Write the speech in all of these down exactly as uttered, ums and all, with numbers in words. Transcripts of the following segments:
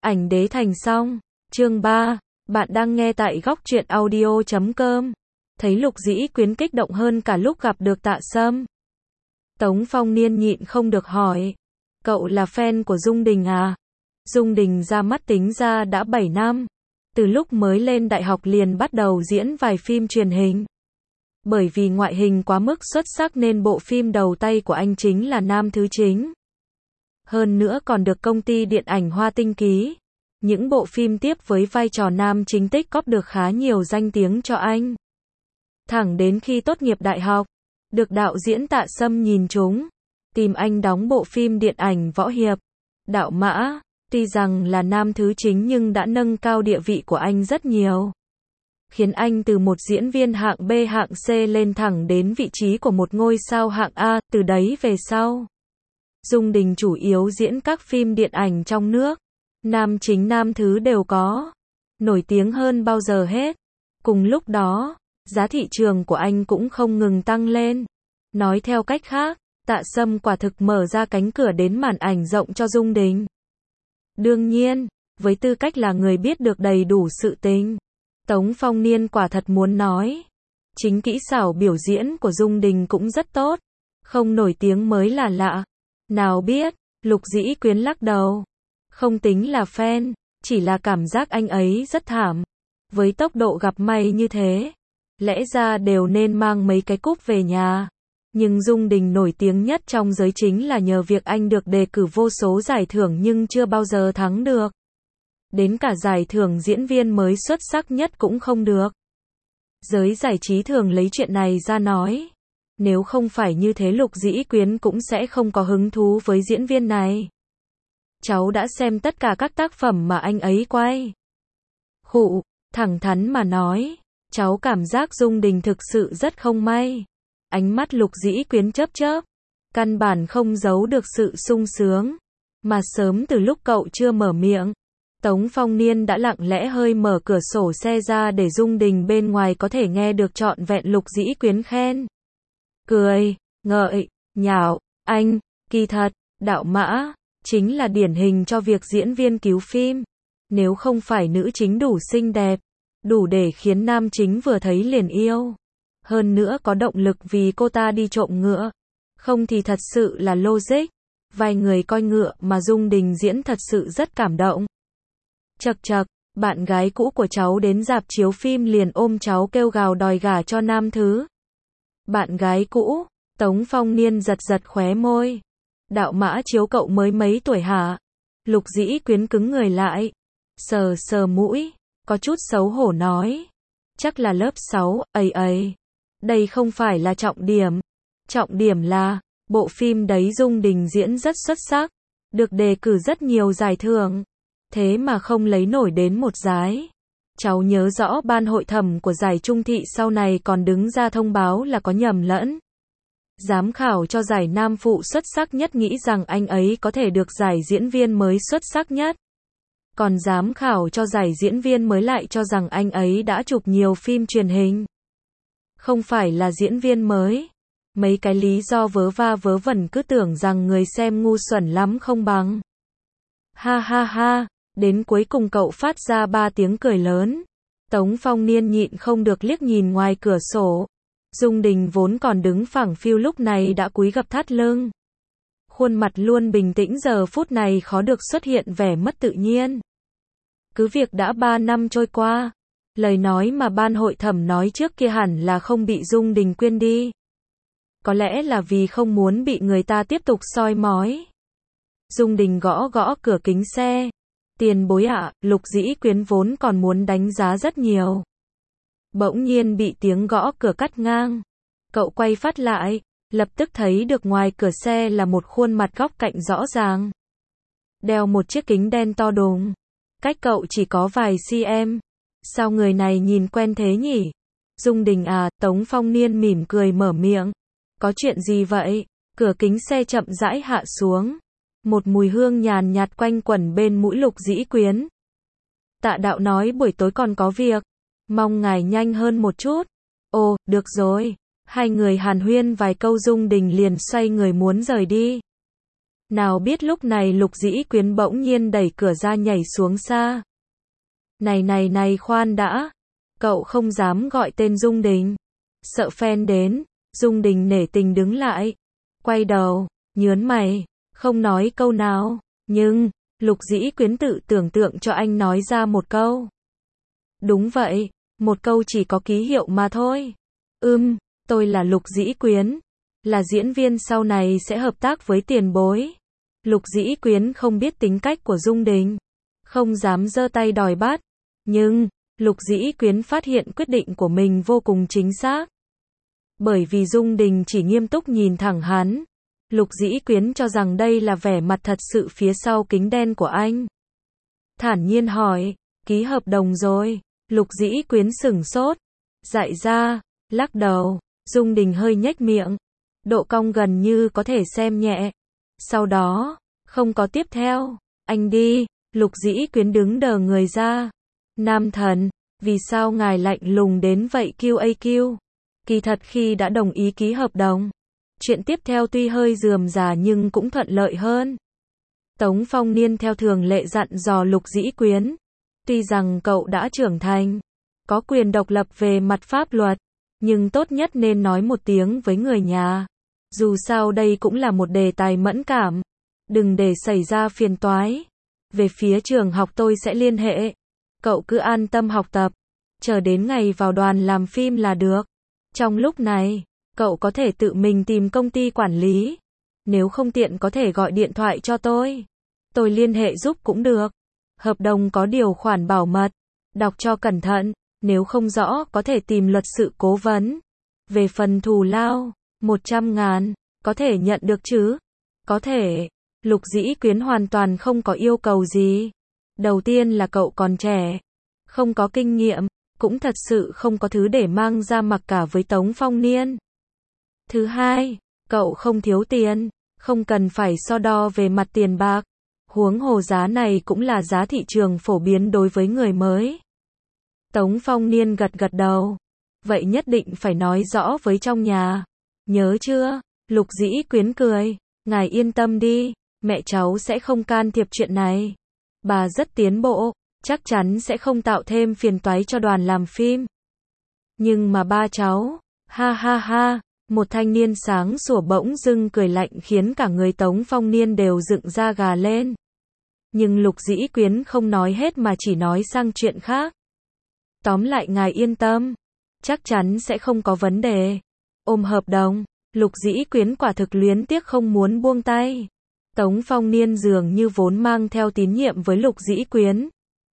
Ảnh đế thành xong. Chương ba. Bạn đang nghe tại góc truyện audio chấm com. Thấy Lục Dĩ Quyến kích động hơn cả lúc gặp được Tạ Sâm. Tống Phong Niên nhịn không được hỏi. Cậu là fan của Dung Đình à? Dung Đình ra mắt tính ra đã bảy năm. Từ lúc mới lên đại học liền bắt đầu diễn vài phim truyền hình. Bởi vì ngoại hình quá mức xuất sắc nên bộ phim đầu tay của anh chính là nam thứ chính. Hơn nữa còn được công ty điện ảnh Hoa Tinh ký. Những bộ phim tiếp với vai trò nam chính tích góp được khá nhiều danh tiếng cho anh. Thẳng đến khi tốt nghiệp đại học, được đạo diễn Tạ Sâm nhìn trúng, tìm anh đóng bộ phim điện ảnh võ hiệp, Đạo Mã. Tuy rằng là nam thứ chính nhưng đã nâng cao địa vị của anh rất nhiều. Khiến anh từ một diễn viên hạng B hạng C lên thẳng đến vị trí của một ngôi sao hạng A, từ đấy về sau. Dung Đình chủ yếu diễn các phim điện ảnh trong nước. Nam chính nam thứ đều có. Nổi tiếng hơn bao giờ hết. Cùng lúc đó, giá thị trường của anh cũng không ngừng tăng lên. Nói theo cách khác, Tạ Sâm quả thực mở ra cánh cửa đến màn ảnh rộng cho Dung Đình. Đương nhiên, với tư cách là người biết được đầy đủ sự tình, Tống Phong Niên quả thật muốn nói. Chính kỹ xảo biểu diễn của Dung Đình cũng rất tốt. Không nổi tiếng mới là lạ. Nào biết, Lục Dĩ Quyến lắc đầu. Không tính là fan, chỉ là cảm giác anh ấy rất thảm. Với tốc độ gặp may như thế, lẽ ra đều nên mang mấy cái cúp về nhà. Nhưng Dung Đình nổi tiếng nhất trong giới chính là nhờ việc anh được đề cử vô số giải thưởng nhưng chưa bao giờ thắng được. Đến cả giải thưởng diễn viên mới xuất sắc nhất cũng không được. Giới giải trí thường lấy chuyện này ra nói. Nếu không phải như thế Lục Dĩ Quyến cũng sẽ không có hứng thú với diễn viên này. Cháu đã xem tất cả các tác phẩm mà anh ấy quay. Khụ, thẳng thắn mà nói, cháu cảm giác Dung Đình thực sự rất không may. Ánh mắt Lục Dĩ Quyến chớp chớp, căn bản không giấu được sự sung sướng. Mà sớm từ lúc cậu chưa mở miệng, Tống Phong Niên đã lặng lẽ hơi mở cửa sổ xe ra để Dung Đình bên ngoài có thể nghe được trọn vẹn Lục Dĩ Quyến khen. Cười, ngợi, nhạo, anh, kỳ thật, Đạo Mã chính là điển hình cho việc diễn viên cứu phim. Nếu không phải nữ chính đủ xinh đẹp, đủ để khiến nam chính vừa thấy liền yêu. Hơn nữa có động lực vì cô ta đi trộm ngựa. Không thì thật sự là logic. Vài người coi ngựa mà Dung Đình diễn thật sự rất cảm động. Chậc chậc, bạn gái cũ của cháu đến rạp chiếu phim liền ôm cháu kêu gào đòi gả cho nam thứ. Bạn gái cũ, Tống Phong Niên giật giật khóe môi. Đạo Mã chiếu cậu mới mấy tuổi hả? Lục Dĩ Quyến cứng người lại. Sờ sờ mũi, có chút xấu hổ nói. Chắc là lớp sáu, ây ây. Đây không phải là trọng điểm. Trọng điểm là, bộ phim đấy Dung Đình diễn rất xuất sắc. Được đề cử rất nhiều giải thưởng. Thế mà không lấy nổi đến một giải. Cháu nhớ rõ ban hội thẩm của giải Trung thị sau này còn đứng ra thông báo là có nhầm lẫn. Giám khảo cho giải nam phụ xuất sắc nhất nghĩ rằng anh ấy có thể được giải diễn viên mới xuất sắc nhất. Còn giám khảo cho giải diễn viên mới lại cho rằng anh ấy đã chụp nhiều phim truyền hình. Không phải là diễn viên mới. Mấy cái lý do vớ va vớ vẩn cứ tưởng rằng người xem ngu xuẩn lắm không bằng. Ha ha ha, đến cuối cùng cậu phát ra ba tiếng cười lớn. Tống Phong Niên nhịn không được liếc nhìn ngoài cửa sổ. Dung Đình vốn còn đứng phẳng phiu lúc này đã cúi gập thắt lưng. Khuôn mặt luôn bình tĩnh giờ phút này khó được xuất hiện vẻ mất tự nhiên. Cứ việc đã ba năm trôi qua, lời nói mà ban hội thẩm nói trước kia hẳn là không bị Dung Đình quên đi. Có lẽ là vì không muốn bị người ta tiếp tục soi mói. Dung Đình gõ gõ cửa kính xe. Tiền bối ạ, Lục Dĩ Quyến vốn còn muốn đánh giá rất nhiều. Bỗng nhiên bị tiếng gõ cửa cắt ngang. Cậu quay phát lại, lập tức thấy được ngoài cửa xe là một khuôn mặt góc cạnh rõ ràng. Đeo một chiếc kính đen to đùng. Cách cậu chỉ có vài cm. Sao người này nhìn quen thế nhỉ? Dung Đình à, Tống Phong Niên mỉm cười mở miệng. Có chuyện gì vậy? Cửa kính xe chậm rãi hạ xuống. Một mùi hương nhàn nhạt quanh quẩn bên mũi Lục Dĩ Quyến. Tạ đạo nói buổi tối còn có việc. Mong ngài nhanh hơn một chút. Ồ, được rồi. Hai người hàn huyên vài câu Dung Đình liền xoay người muốn rời đi. Nào biết lúc này Lục Dĩ Quyến bỗng nhiên đẩy cửa ra nhảy xuống xa. Này này này khoan đã. Cậu không dám gọi tên Dung Đình. Sợ fan đến, Dung Đình nể tình đứng lại. Quay đầu, nhớn mày, không nói câu nào. Nhưng, Lục Dĩ Quyến tự tưởng tượng cho anh nói ra một câu. Đúng vậy, một câu chỉ có ký hiệu mà thôi. Ưm, tôi là Lục Dĩ Quyến. Là diễn viên sau này sẽ hợp tác với tiền bối. Lục Dĩ Quyến không biết tính cách của Dung Đình. Không dám giơ tay đòi bắt. Nhưng, Lục Dĩ Quyến phát hiện quyết định của mình vô cùng chính xác. Bởi vì Dung Đình chỉ nghiêm túc nhìn thẳng hắn. Lục Dĩ Quyến cho rằng đây là vẻ mặt thật sự phía sau kính đen của anh. Thản nhiên hỏi, ký hợp đồng rồi. Lục Dĩ Quyến sửng sốt. Dại ra, lắc đầu. Dung Đình hơi nhếch miệng. Độ cong gần như có thể xem nhẹ. Sau đó, không có tiếp theo. Anh đi. Lục Dĩ Quyến đứng đờ người ra. Nam thần, vì sao ngài lạnh lùng đến vậy quy a quy? Kỳ thật khi đã đồng ý ký hợp đồng, chuyện tiếp theo tuy hơi rườm rà nhưng cũng thuận lợi hơn. Tống Phong Niên theo thường lệ dặn dò Lục Dĩ Quyến. Tuy rằng cậu đã trưởng thành, có quyền độc lập về mặt pháp luật, nhưng tốt nhất nên nói một tiếng với người nhà. Dù sao đây cũng là một đề tài mẫn cảm. Đừng để xảy ra phiền toái. Về phía trường học tôi sẽ liên hệ. Cậu cứ an tâm học tập. Chờ đến ngày vào đoàn làm phim là được. Trong lúc này, cậu có thể tự mình tìm công ty quản lý. Nếu không tiện có thể gọi điện thoại cho tôi. Tôi liên hệ giúp cũng được. Hợp đồng có điều khoản bảo mật. Đọc cho cẩn thận. Nếu không rõ có thể tìm luật sự cố vấn. Về phần thù lao, một trăm ngàn, có thể nhận được chứ? Có thể. Lục Dĩ Quyến hoàn toàn không có yêu cầu gì. Đầu tiên là cậu còn trẻ, không có kinh nghiệm, cũng thật sự không có thứ để mang ra mặc cả với Tống Phong Niên. Thứ hai, cậu không thiếu tiền, không cần phải so đo về mặt tiền bạc. Huống hồ giá này cũng là giá thị trường phổ biến đối với người mới. Tống Phong Niên gật gật đầu. Vậy nhất định phải nói rõ với trong nhà. Nhớ chưa? Lục Dĩ Quyến cười. Ngài yên tâm đi, mẹ cháu sẽ không can thiệp chuyện này. Bà rất tiến bộ, chắc chắn sẽ không tạo thêm phiền toái cho đoàn làm phim. Nhưng mà ba cháu, ha ha ha, một thanh niên sáng sủa bỗng dưng cười lạnh khiến cả người Tống Phong Niên đều dựng da gà lên. Nhưng Lục Dĩ Quyến không nói hết mà chỉ nói sang chuyện khác. Tóm lại ngài yên tâm, chắc chắn sẽ không có vấn đề. Ôm hợp đồng, Lục Dĩ Quyến quả thực luyến tiếc không muốn buông tay. Tống Phong Niên dường như vốn mang theo tín nhiệm với Lục Dĩ Quyến.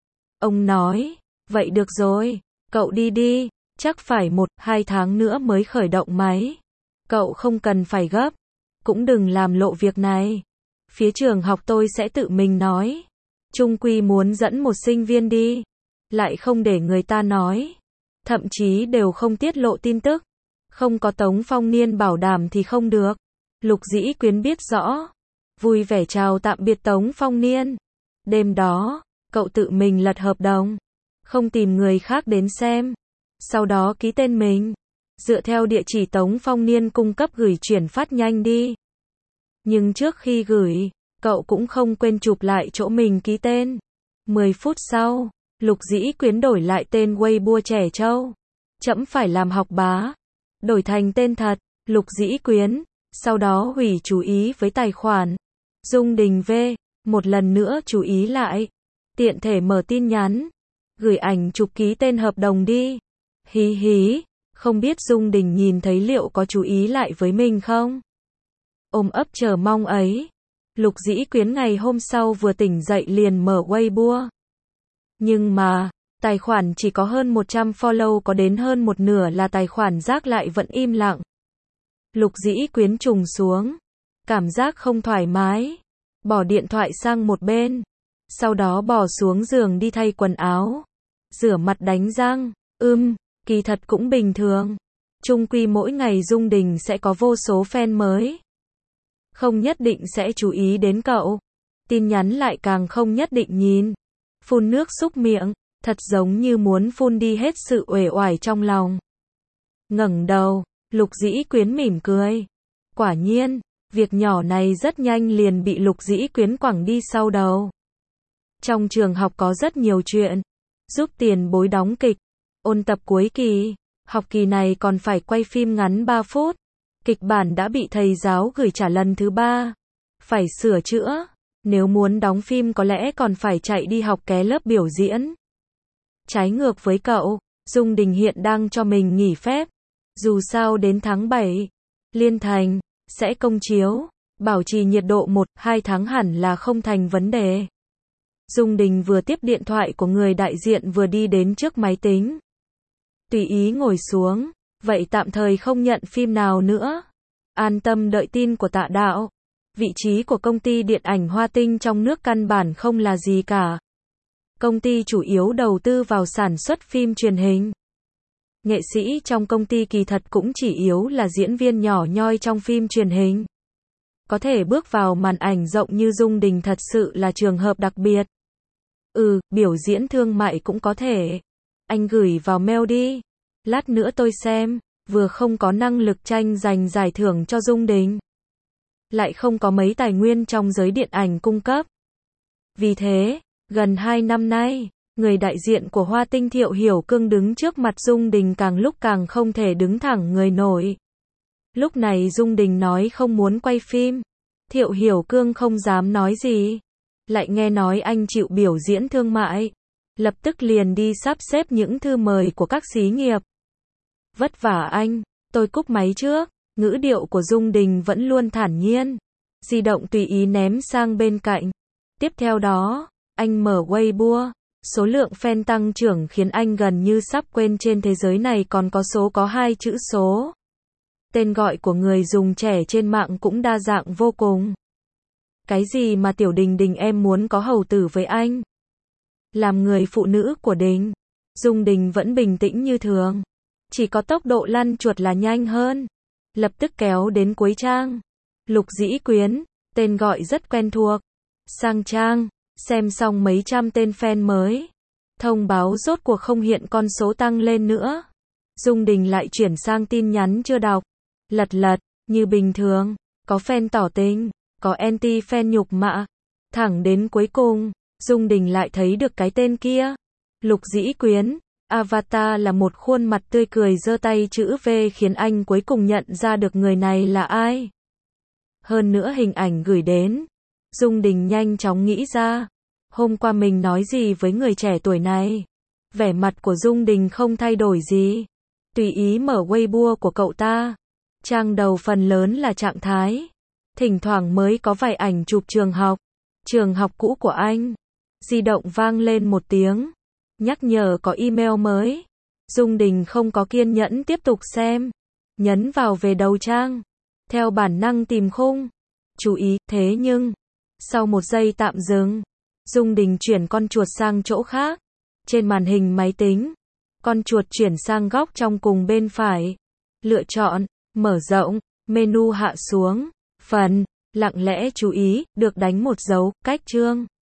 Ông nói, vậy được rồi, cậu đi đi, chắc phải một, hai tháng nữa mới khởi động máy. Cậu không cần phải gấp, cũng đừng làm lộ việc này. Phía trường học tôi sẽ tự mình nói. Chung quy muốn dẫn một sinh viên đi, lại không để người ta nói. Thậm chí đều không tiết lộ tin tức. Không có Tống Phong Niên bảo đảm thì không được. Lục Dĩ Quyến biết rõ. Vui vẻ chào tạm biệt Tống Phong Niên. Đêm đó, cậu tự mình lật hợp đồng. Không tìm người khác đến xem. Sau đó ký tên mình. Dựa theo địa chỉ Tống Phong Niên cung cấp gửi chuyển phát nhanh đi. Nhưng trước khi gửi, cậu cũng không quên chụp lại chỗ mình ký tên. mười phút sau, Lục Dĩ Quyến đổi lại tên Weibo Trẻ Trâu. Trẫm phải làm học bá. Đổi thành tên thật, Lục Dĩ Quyến. Sau đó hủy chú ý với tài khoản. Dung Đình V. Một lần nữa chú ý lại. Tiện thể mở tin nhắn. Gửi ảnh chụp ký tên hợp đồng đi. Hí hí. Không biết Dung Đình nhìn thấy liệu có chú ý lại với mình không? Ôm ấp chờ mong ấy. Lục Dĩ Quyến ngày hôm sau vừa tỉnh dậy liền mở Weibo. Nhưng mà, tài khoản chỉ có hơn một trăm follow, có đến hơn một nửa là tài khoản rác lại vẫn im lặng. Lục Dĩ Quyến trùng xuống. Cảm giác không thoải mái. Bỏ điện thoại sang một bên. Sau đó bỏ xuống giường đi thay quần áo. Rửa mặt đánh răng. Ưm, kỳ thật cũng bình thường. Chung quy mỗi ngày Dung Đình sẽ có vô số fan mới. Không nhất định sẽ chú ý đến cậu. Tin nhắn lại càng không nhất định nhìn. Phun nước súc miệng. Thật giống như muốn phun đi hết sự uể oải trong lòng. Ngẩng đầu, Lục Dĩ Quyến mỉm cười. Quả nhiên, Việc nhỏ này rất nhanh liền bị Lục Dĩ Quyến quẳng đi sau đầu. Trong trường học có rất nhiều chuyện. Giúp tiền bối đóng kịch, ôn tập cuối kỳ, học kỳ này còn phải quay phim ngắn ba phút. Kịch bản đã bị thầy giáo gửi trả lần thứ ba. Phải sửa chữa. Nếu muốn đóng phim có lẽ còn phải chạy đi học ké lớp biểu diễn. Trái ngược với cậu, Dung Đình hiện đang cho mình nghỉ phép. Dù sao đến tháng bảy, Liên Thành sẽ công chiếu, bảo trì nhiệt độ một hai tháng hẳn là không thành vấn đề. Dung Đình vừa tiếp điện thoại của người đại diện vừa đi đến trước máy tính. Tùy ý ngồi xuống, vậy tạm thời không nhận phim nào nữa. An tâm đợi tin của Tạ Đạo. Vị trí của công ty điện ảnh Hoa Tinh trong nước căn bản không là gì cả. Công ty chủ yếu đầu tư vào sản xuất phim truyền hình. Nghệ sĩ trong công ty kỳ thật cũng chỉ yếu là diễn viên nhỏ nhoi trong phim truyền hình. Có thể bước vào màn ảnh rộng như Dung Đình thật sự là trường hợp đặc biệt. Ừ, biểu diễn thương mại cũng có thể. Anh gửi vào mail đi. Lát nữa tôi xem. Vừa không có năng lực tranh giành giải thưởng cho Dung Đình, lại không có mấy tài nguyên trong giới điện ảnh cung cấp. Vì thế, gần hai năm nay, người đại diện của Hoa Tinh Thiệu Hiểu Cương đứng trước mặt Dung Đình càng lúc càng không thể đứng thẳng người nổi. Lúc này Dung Đình nói không muốn quay phim. Thiệu Hiểu Cương không dám nói gì. Lại nghe nói anh chịu biểu diễn thương mại. Lập tức liền đi sắp xếp những thư mời của các xí nghiệp. Vất vả anh, tôi cúp máy trước. Ngữ điệu của Dung Đình vẫn luôn thản nhiên. Di động tùy ý ném sang bên cạnh. Tiếp theo đó, anh mở Weibo. Số lượng fan tăng trưởng khiến anh gần như sắp quên trên thế giới này còn có số có hai chữ số. Tên gọi của người dùng trẻ trên mạng cũng đa dạng vô cùng. Cái gì mà Tiểu Đình Đình em muốn có hầu tử với anh? Làm người phụ nữ của Đình, Dung Đình vẫn bình tĩnh như thường. Chỉ có tốc độ lăn chuột là nhanh hơn. Lập tức kéo đến cuối trang. Lục Dĩ Quyến, tên gọi rất quen thuộc. Sang trang, xem xong mấy trăm tên fan mới. Thông báo rốt cuộc không hiện con số tăng lên nữa. Dung Đình lại chuyển sang tin nhắn chưa đọc. Lật lật, như bình thường, có fan tỏ tình, có anti-fan nhục mạ. Thẳng đến cuối cùng, Dung Đình lại thấy được cái tên kia. Lục Dĩ Quyến. Avatar là một khuôn mặt tươi cười giơ tay chữ V khiến anh cuối cùng nhận ra được người này là ai. Hơn nữa hình ảnh gửi đến. Dung Đình nhanh chóng nghĩ ra. Hôm qua mình nói gì với người trẻ tuổi này? Vẻ mặt của Dung Đình không thay đổi gì. Tùy ý mở Weibo của cậu ta. Trang đầu phần lớn là trạng thái. Thỉnh thoảng mới có vài ảnh chụp trường học. Trường học cũ của anh. Di động vang lên một tiếng. Nhắc nhở có email mới. Dung Đình không có kiên nhẫn tiếp tục xem. Nhấn vào về đầu trang. Theo bản năng tìm khung. Chú ý, thế nhưng. Sau một giây tạm dừng. Dung Đình chuyển con chuột sang chỗ khác. Trên màn hình máy tính. Con chuột chuyển sang góc trong cùng bên phải. Lựa chọn, mở rộng, menu hạ xuống. Phần, lặng lẽ chú ý, được đánh một dấu, cách chương.